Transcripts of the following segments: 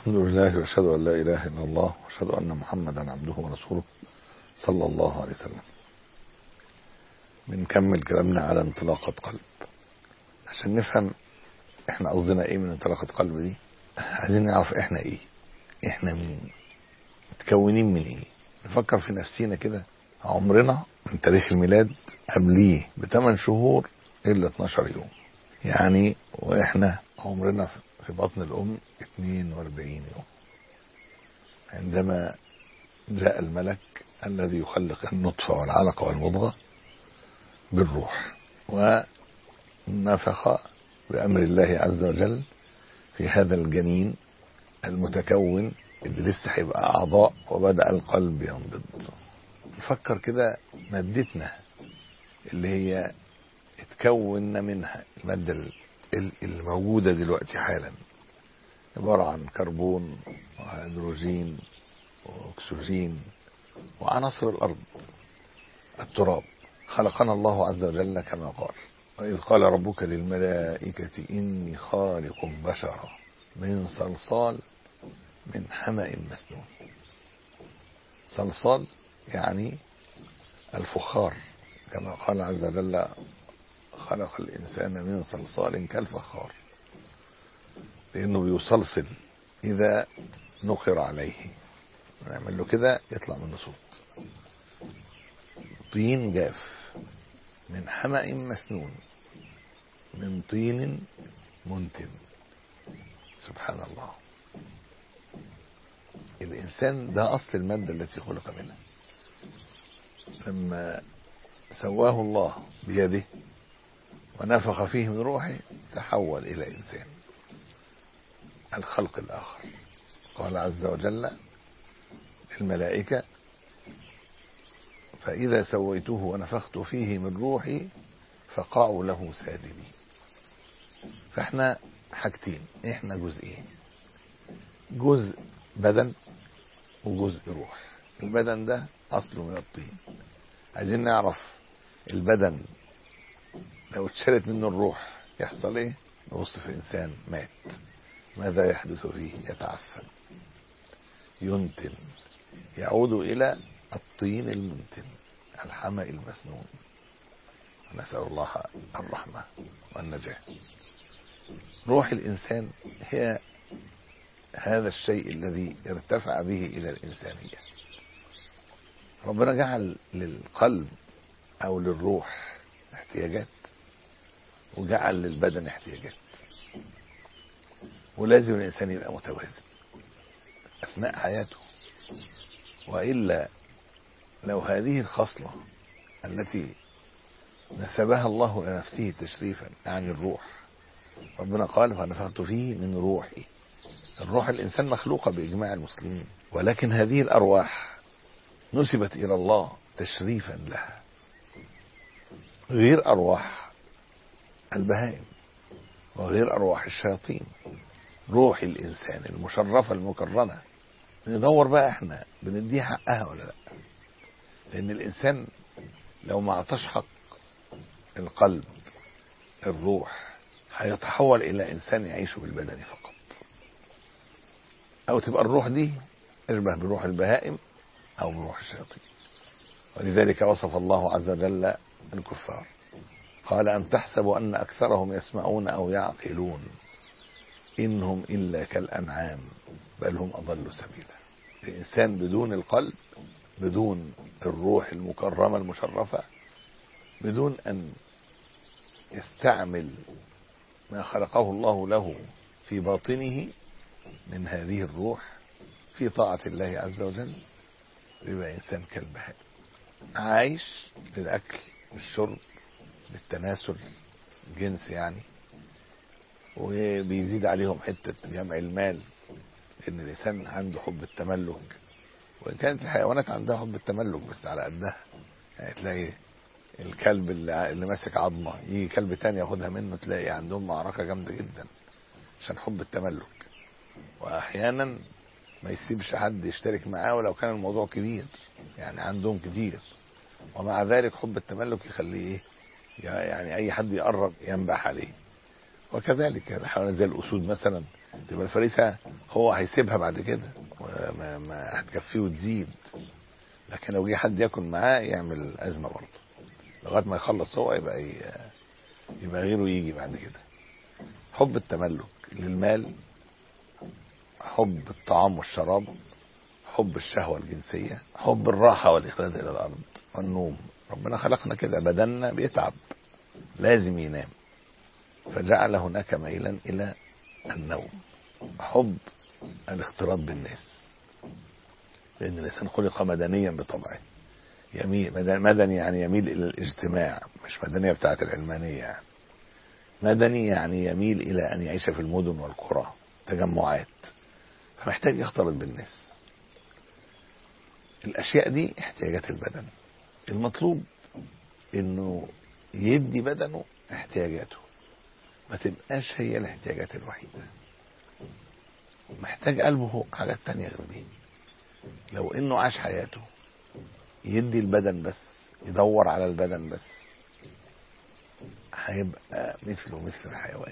الحمد لله واشهد ان لا اله الا الله واشهد ان محمدا عبده ورسوله صلى الله عليه وسلم. بنكمل كلامنا على انطلاقة قلب عشان نفهم احنا قصدنا ايه من انطلاقة قلب دي. عايزين نعرف احنا ايه، احنا مين، متكونين من ايه. نفكر في نفسينا كده. عمرنا من تاريخ الميلاد قبليه ب8 شهور الا 12 يوم، يعني واحنا عمرنا في بطن الام 42 يوم عندما جاء الملك الذي يخلق النطفة والعلقة والمضغة بالروح ونفخ بأمر الله عز وجل في هذا الجنين المتكون اللي لسه هيبقى أعضاء، وبدأ القلب ينبض. نفكر كده مادتنا اللي هي اتكون منها المادة الموجودة دلوقتي حالا، عبارة عن كربون وهيدروجين وأكسجين وعناصر الأرض. التراب خلقنا الله عز وجل كما قال: وإذ قال ربك للملائكة إني خالق بشرا من صلصال من حمأ مسنون. صلصال يعني الفخار، كما قال عز وجل: خلق الإنسان من صلصال كالفخار، لأنه بيصلصل إذا نقر عليه، نعمل له كده يطلع منه صوت. طين جاف من حمأ مسنون، من طين منتن. سبحان الله. الإنسان ده أصل المادة التي خلق منها. لما سواه الله بيده ونفخ فيه من روحه تحول إلى إنسان، الخلق الآخر. قال عز وجل للملائكة: فإذا سويته ونفخت فيه من روحي فقعوا له ساجدين. فاحنا حاجتين، احنا جزئين، جزء بدن وجزء روح. البدن ده أصله من الطين. عايزين نعرف البدن لو اتشالت منه الروح يحصل ايه. نبص في إنسان مات، ماذا يحدث فيه؟ يتعفن، ينتن، يعود إلى الطين المنتن، الحمأ المسنون. نسأل الله الرحمة والنجاة. روح الإنسان هي هذا الشيء الذي ارتفع به إلى الإنسانية. ربنا جعل للقلب أو للروح احتياجات، وجعل للبدن احتياجات، ولازم الإنسان يبقى متوازن أثناء حياته. وإلا لو هذه الخصلة التي نسبها الله لنفسه تشريفا عن الروح، ربنا قال: فنفخت فيه من روحي. الروح الإنسان مخلوقة بإجماع المسلمين، ولكن هذه الأرواح نسبت إلى الله تشريفا لها، غير أرواح البهائم وغير أرواح الشياطين. روح الإنسان المشرفة المكرمة ندور بقى احنا بنديها حقها ولا لا. لأن الإنسان لو ما اعطاش حق القلب الروح هيتحول إلى إنسان يعيش بالبدن فقط، أو تبقى الروح دي أشبه بروح البهائم أو بروح الشياطين. ولذلك وصف الله عز وجل الكفار، قال: أم تحسب أن أكثرهم يسمعون أو يعقلون إنهم إلا كالأنعام بل هم أضل سبيلا. الإنسان بدون القلب، بدون الروح المكرمة المشرفة، بدون أن يستعمل ما خلقه الله له في باطنه من هذه الروح في طاعة الله عز وجل، يبقى إنسان كالبهائم، عايش للأكل للشرب للتناسل جنس يعني، وبيزيد عليهم حتة جمع المال، لأن الإنسان عنده حب التملك. وإن كانت الحيوانات عندها حب التملك بس على قدها، يعني تلاقي الكلب اللي ماسك عظمة يجي كلب تاني ياخدها منه، تلاقي عندهم معركة جامدة جدا عشان حب التملك. وأحيانا ما يسيبش حد يشترك معاه ولو كان الموضوع كبير، يعني عندهم كتير، ومع ذلك حب التملك يخليه ايه، يعني اي حد يقرب ينبح عليه. وكذلك الحيوانات زي الاسود مثلا تبقى الفريسة هو هيسيبها بعد كده ما هتكفيه وتزيد، لكن لو جه حد ياكل معاه يعمل أزمة برضه لغاية ما يخلص هو، يبقى غيره يجي بعد كده. حب التملك للمال، حب الطعام والشراب، حب الشهوة الجنسية، حب الراحة والإخلاد إلى الأرض والنوم. ربنا خلقنا كده، بدننا بيتعب لازم ينام، فجعل هناك ميلا إلى النوم. حب الاختلاط بالناس، لأن الإنسان خلق مدنيا بطبعه، يميل مدني يعني يميل إلى الاجتماع، مش مدنية بتاعت العلمانية يعني. مدني يعني يميل إلى أن يعيش في المدن والقرى تجمعات، فمحتاج يختلط بالناس. الأشياء دي احتياجات البدن، المطلوب إنه يدي بدنه احتياجاته، ما تبقاش هي الاحتياجات الوحيدة. محتاج قلبه حاجات تانية غير دي. لو إنه عاش حياته يدي البدن بس، يدور على البدن بس، هيبقى مثله مثل الحيوان.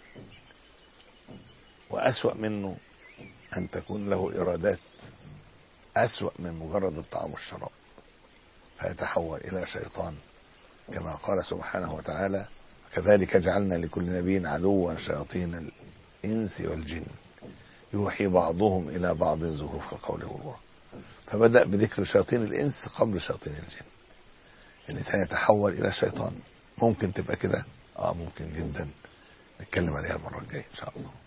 وأسوأ منه أن تكون له إرادات أسوأ من مجرد الطعام والشراب، فيتحول إلى شيطان، كما قال سبحانه وتعالى: كذلك جعلنا لكل نبي عدوا شياطين الإنس والجن يوحي بعضهم إلى بعض زخرف القول غرورا. فبدأ بذكر شياطين الإنس قبل شياطين الجن. الإنسان يتحول إلى شيطان. ممكن تبقى كده؟ ممكن جدا. نتكلم عليها المرة الجاية إن شاء الله.